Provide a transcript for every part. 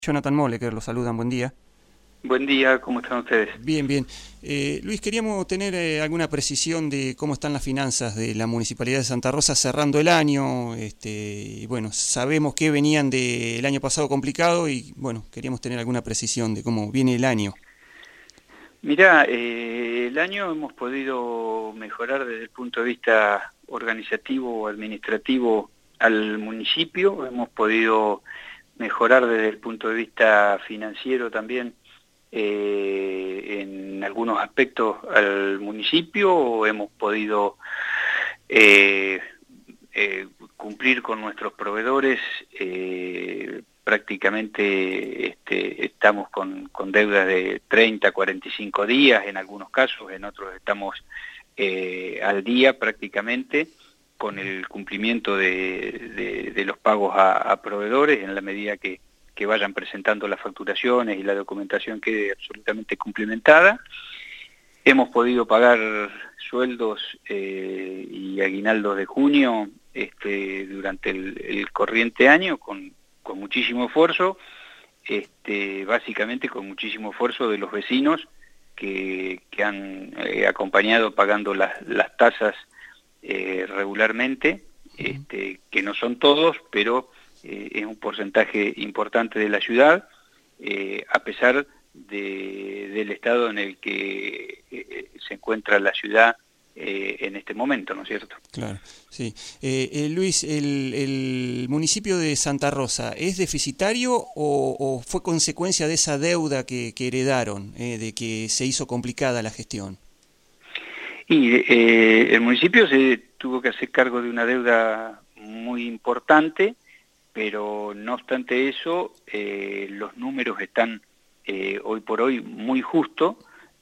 Jonathan Moleker, lo saludan, buen día. Buen día, ¿cómo están ustedes? Bien, bien. Luis, queríamos tener alguna precisión de cómo están las finanzas de la Municipalidad de Santa Rosa cerrando el año. Y bueno, sabemos que venían del año pasado complicado y bueno, queríamos tener alguna precisión de cómo viene el año. Mirá, el año hemos podido mejorar desde el punto de vista organizativo o administrativo al municipio, hemos podido mejorar desde el punto de vista financiero también en algunos aspectos al municipio, hemos podido eh, cumplir con nuestros proveedores, prácticamente estamos con deudas de 30, 45 días en algunos casos, en otros estamos al día prácticamente, con el cumplimiento de los pagos a proveedores en la medida que vayan presentando las facturaciones y la documentación quede absolutamente cumplimentada. Hemos podido pagar sueldos y aguinaldos de junio durante el corriente año con muchísimo esfuerzo, básicamente con muchísimo esfuerzo de los vecinos que han acompañado pagando las tasas regularmente, que no son todos, pero es un porcentaje importante de la ciudad, a pesar del estado en el que se encuentra la ciudad en este momento, ¿no es cierto? Claro, sí. Luis, ¿el municipio de Santa Rosa es deficitario o fue consecuencia de esa deuda que heredaron, de que se hizo complicada la gestión? Y el municipio se tuvo que hacer cargo de una deuda muy importante, pero no obstante eso, los números están hoy por hoy muy justos,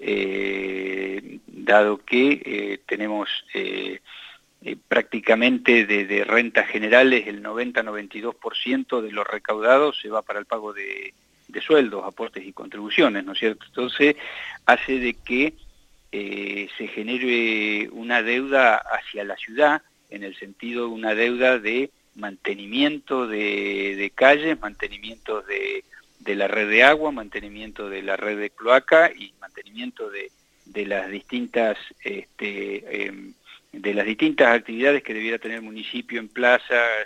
dado que tenemos prácticamente de rentas generales el 90-92% de lo recaudado se va para el pago de sueldos, aportes y contribuciones, ¿no es cierto? Entonces hace de que se genere una deuda hacia la ciudad, en el sentido de una deuda de mantenimiento de calles, mantenimiento de la red de agua, mantenimiento de la red de cloaca y mantenimiento de las distintas actividades que debiera tener el municipio en plazas,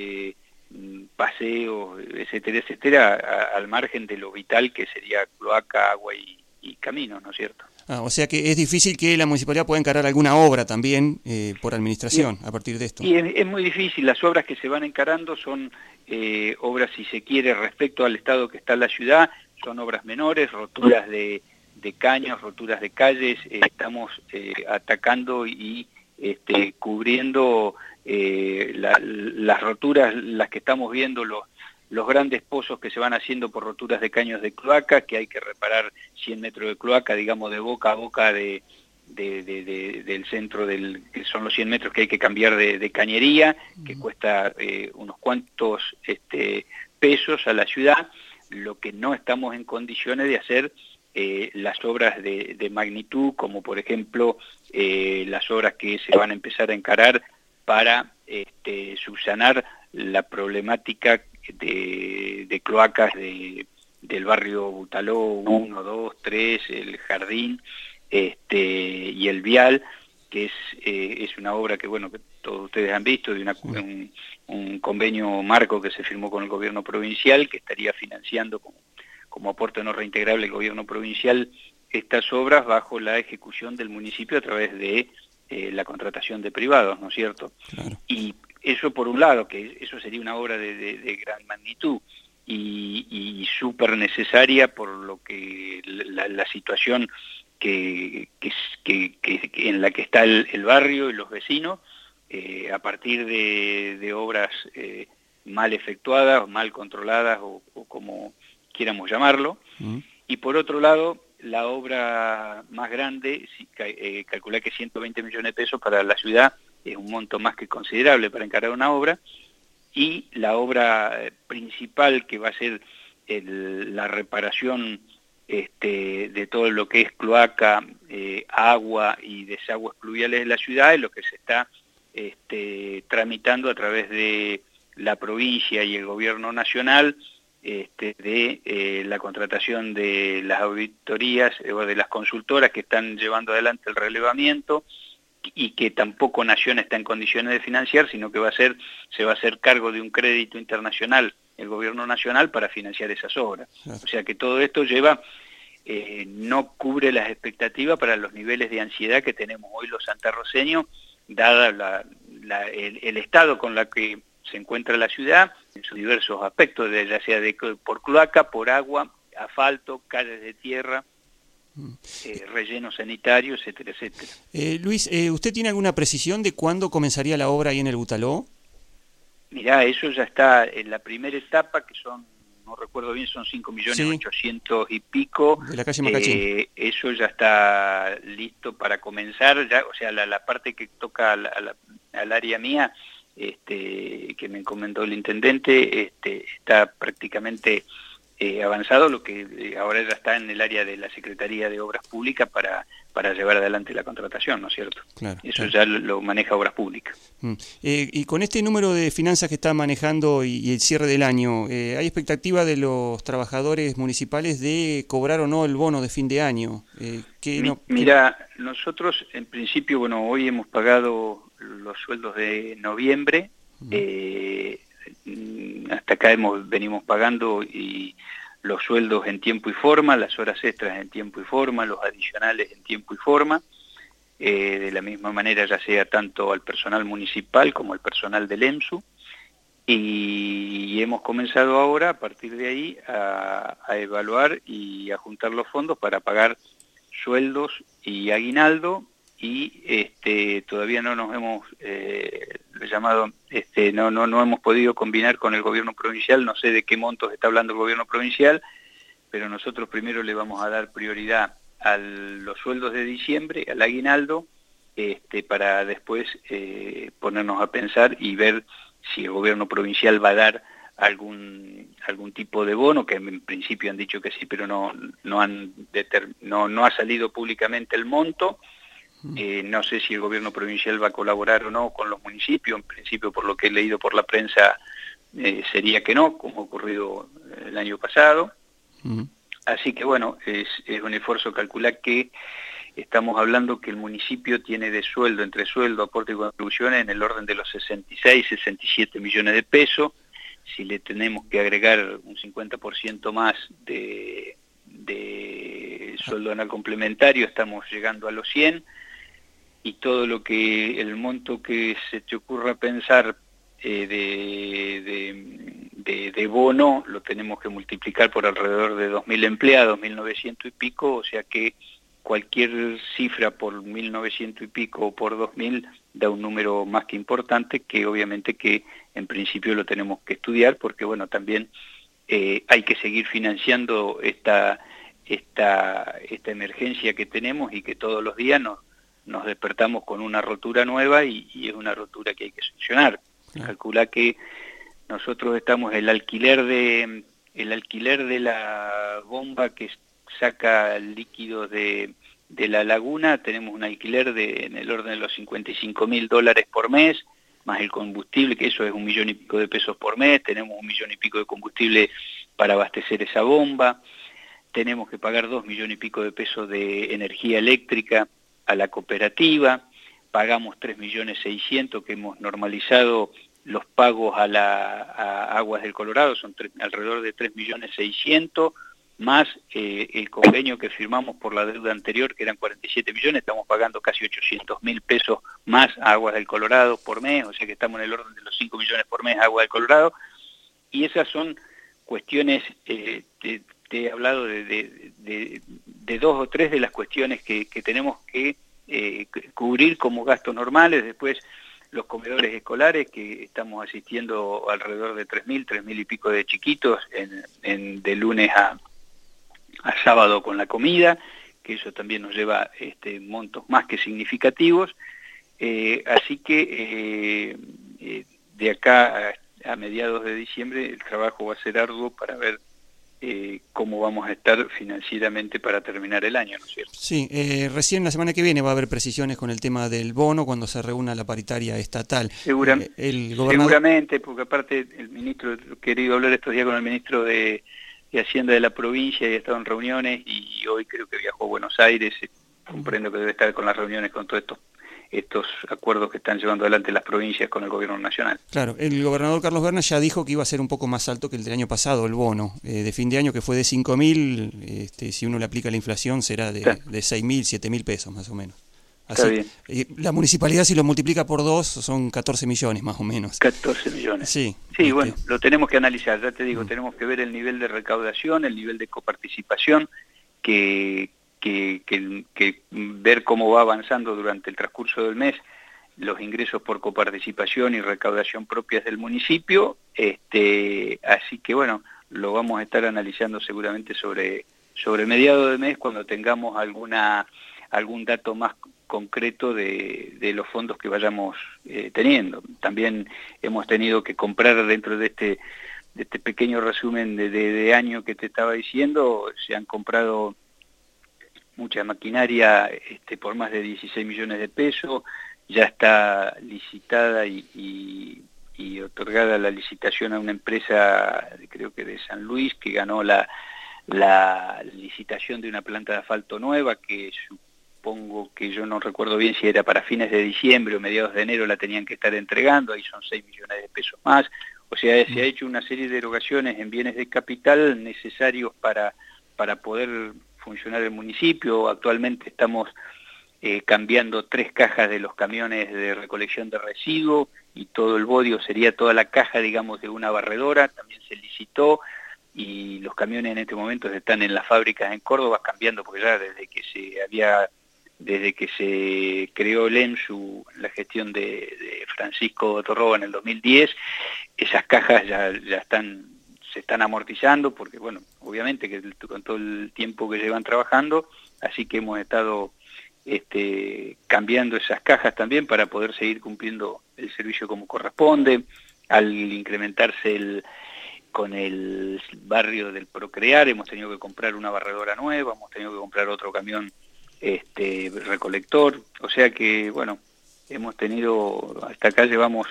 paseos, etcétera, etcétera, al margen de lo vital que sería cloaca, agua y caminos, ¿no es cierto? Ah, o sea que es difícil que la municipalidad pueda encarar alguna obra también por Y, administración a partir de esto. y es muy difícil, las obras que se van encarando son obras, si se quiere, respecto al estado que está la ciudad, son obras menores, roturas de caños, roturas de calles, estamos atacando y cubriendo las roturas, las que estamos viendo, los grandes pozos que se van haciendo por roturas de caños de cloaca, que hay que reparar 100 metros de cloaca, digamos, de boca a boca del centro, que son los 100 metros que hay que cambiar de cañería, que cuesta unos cuantos pesos a la ciudad. Lo que no estamos en condiciones de hacer las obras de magnitud, como por ejemplo las obras que se van a empezar a encarar para subsanar la problemática de cloacas del barrio Butaló 1, 2, 3, el Jardín y el Vial, que es una obra que, bueno, que todos ustedes han visto, de un convenio marco que se firmó con el gobierno provincial, que estaría financiando como aporte no reintegrable el gobierno provincial estas obras bajo la ejecución del municipio a través de la contratación de privados, ¿no es cierto? Claro. Y eso por un lado, que eso sería una obra de gran magnitud y súper necesaria por lo que la situación en la que está el barrio y los vecinos, a partir de obras mal efectuadas, mal controladas o como quieramos llamarlo. Y por otro lado, la obra más grande, calculé que 120 millones de pesos para la ciudad es un monto más que considerable para encarar una obra, y la obra principal, que va a ser la reparación de todo lo que es cloaca, agua y desagües pluviales de la ciudad, es lo que se está tramitando a través de la provincia y el gobierno nacional de la contratación de las auditorías o de las consultoras que están llevando adelante el relevamiento, y que tampoco Nación está en condiciones de financiar, sino que se va a hacer cargo de un crédito internacional el gobierno nacional para financiar esas obras. O sea que todo esto no cubre las expectativas para los niveles de ansiedad que tenemos hoy los santarroceños, dada el estado con la que se encuentra la ciudad, en sus diversos aspectos, ya sea por cloaca, por agua, asfalto, calles de tierra, rellenos sanitarios, etcétera, etcétera. Luis, ¿usted tiene alguna precisión de cuándo comenzaría la obra ahí en el Butaló? Mirá, eso ya está en la primera etapa, que son, no recuerdo bien, son 5.800.000 y pico. De la calle Macachín. Eso ya está listo para comenzar, ya, o sea, la parte que toca al área mía, que me encomendó el intendente, está prácticamente avanzado, lo que ahora ya está en el área de la Secretaría de Obras Públicas para llevar adelante la contratación, ¿no es cierto? Claro, eso claro. Ya lo maneja Obras Públicas. Y con este número de finanzas que está manejando y el cierre del año, ¿hay expectativa de los trabajadores municipales de cobrar o no el bono de fin de año? Mira, nosotros en principio, bueno, hoy hemos pagado los sueldos de noviembre, hasta acá venimos pagando y los sueldos en tiempo y forma, las horas extras en tiempo y forma, los adicionales en tiempo y forma, de la misma manera ya sea tanto al personal municipal como al personal del EMSU, y hemos comenzado ahora a partir de ahí a evaluar y a juntar los fondos para pagar sueldos y aguinaldo, y todavía no nos hemos no hemos podido combinar con el gobierno provincial, no sé de qué montos está hablando el gobierno provincial, pero nosotros primero le vamos a dar prioridad a los sueldos de diciembre, al aguinaldo, para después ponernos a pensar y ver si el gobierno provincial va a dar algún tipo de bono, que en principio han dicho que sí, pero no ha salido públicamente el monto. No sé si el gobierno provincial va a colaborar o no con los municipios. En principio, por lo que he leído por la prensa, sería que no, como ha ocurrido el año pasado. Así que bueno, es un esfuerzo calcular que estamos hablando que el municipio tiene de sueldo, entre sueldo, aporte y contribuciones, en el orden de los 66, 67 millones de pesos. Si le tenemos que agregar un 50% más de sueldo anual complementario, estamos llegando a los 100, y todo el monto que se te ocurra pensar de bono, lo tenemos que multiplicar por alrededor de 2.000 empleados, 1.900 y pico, o sea que cualquier cifra por 1.900 y pico o por 2.000 da un número más que importante, que obviamente que en principio lo tenemos que estudiar, porque bueno, también hay que seguir financiando esta emergencia que tenemos, y que todos los días nos despertamos con una rotura nueva, y es una rotura que hay que solucionar. Calcula que nosotros estamos el alquiler de la bomba que saca líquidos de la laguna, tenemos un alquiler en el orden de los $55.000 por mes, más el combustible, que eso es 1 millón y pico de pesos por mes. Tenemos 1 millón y pico de combustible para abastecer esa bomba, tenemos que pagar 2 millones y pico de pesos de energía eléctrica a la cooperativa, pagamos 3.600.000, que hemos normalizado los pagos a Aguas del Colorado, son alrededor de 3.600.000, más el convenio que firmamos por la deuda anterior, que eran 47 millones, estamos pagando casi 800.000 pesos más a Aguas del Colorado por mes, o sea que estamos en el orden de los 5 millones por mes a Aguas del Colorado, y esas son cuestiones, te he hablado de 2 o 3 de las cuestiones que tenemos que cubrir como gastos normales. Después los comedores escolares, que estamos asistiendo alrededor de 3.000 y pico de chiquitos de lunes a sábado con la comida, que eso también nos lleva montos más que significativos. Así que de acá a mediados de diciembre el trabajo va a ser arduo para ver cómo vamos a estar financieramente para terminar el año, ¿no es cierto? Sí, recién la semana que viene va a haber precisiones con el tema del bono cuando se reúna la paritaria estatal. El gobernador... Seguramente, porque aparte el ministro, he querido hablar estos días con el ministro de Hacienda de la provincia y he estado en reuniones y hoy creo que viajó a Buenos Aires, comprendo que debe estar con las reuniones con todos estos acuerdos que están llevando adelante las provincias con el gobierno nacional. Claro, el gobernador Carlos Berna ya dijo que iba a ser un poco más alto que el del año pasado, el bono de fin de año, que fue de 5.000, si uno le aplica la inflación será de 6.000, 7.000 pesos más o menos. Así, la municipalidad si lo multiplica por 2 son 14 millones más o menos. 14 millones. Sí, bueno, lo tenemos que analizar, ya te digo, tenemos que ver el nivel de recaudación, el nivel de coparticipación, que ver cómo va avanzando durante el transcurso del mes los ingresos por coparticipación y recaudación propias del municipio, así que bueno, lo vamos a estar analizando seguramente sobre mediado de mes cuando tengamos algún dato más concreto de los fondos que vayamos teniendo. También hemos tenido que comprar dentro de este pequeño resumen de año que te estaba diciendo, se han comprado mucha maquinaria por más de 16 millones de pesos, ya está licitada y otorgada la licitación a una empresa, creo que de San Luis, que ganó la licitación de una planta de asfalto nueva, que supongo que yo no recuerdo bien si era para fines de diciembre o mediados de enero la tenían que estar entregando, ahí son 6 millones de pesos más, o sea, se ha hecho una serie de erogaciones en bienes de capital necesarios para poder funcionar el municipio. Actualmente estamos cambiando 3 cajas de los camiones de recolección de residuos y todo el bodio sería toda la caja, digamos, de una barredora, también se licitó y los camiones en este momento están en las fábricas en Córdoba cambiando, porque ya desde que se creó el EMSU, la gestión de Francisco Torroba en el 2010, esas cajas ya se están amortizando, porque bueno, obviamente que con todo el tiempo que llevan trabajando, así que hemos estado cambiando esas cajas también para poder seguir cumpliendo el servicio como corresponde. Al incrementarse con el barrio del Procrear, hemos tenido que comprar una barredora nueva, hemos tenido que comprar otro camión recolector, o sea que bueno, hemos tenido, hasta acá llevamos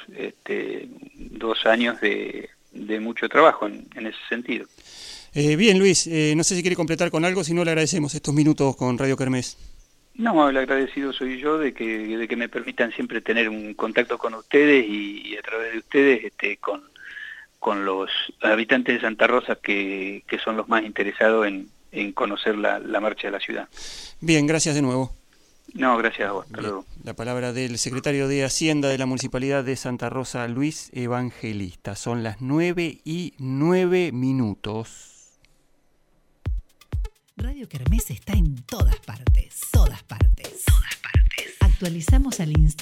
2 años de mucho trabajo en ese sentido. Bien, Luis, no sé si quiere completar con algo, si no le agradecemos estos minutos con Radio Kermés. No, el agradecido soy yo de que me permitan siempre tener un contacto con ustedes y a través de ustedes con los habitantes de Santa Rosa que son los más interesados en conocer la marcha de la ciudad. Bien, gracias de nuevo. No, gracias a vos. Hasta luego. La palabra del secretario de Hacienda de la Municipalidad de Santa Rosa, Luis Evangelista. Son las 9:09. Radio Kermés está en todas partes. Todas partes. Todas partes. Actualizamos al instante.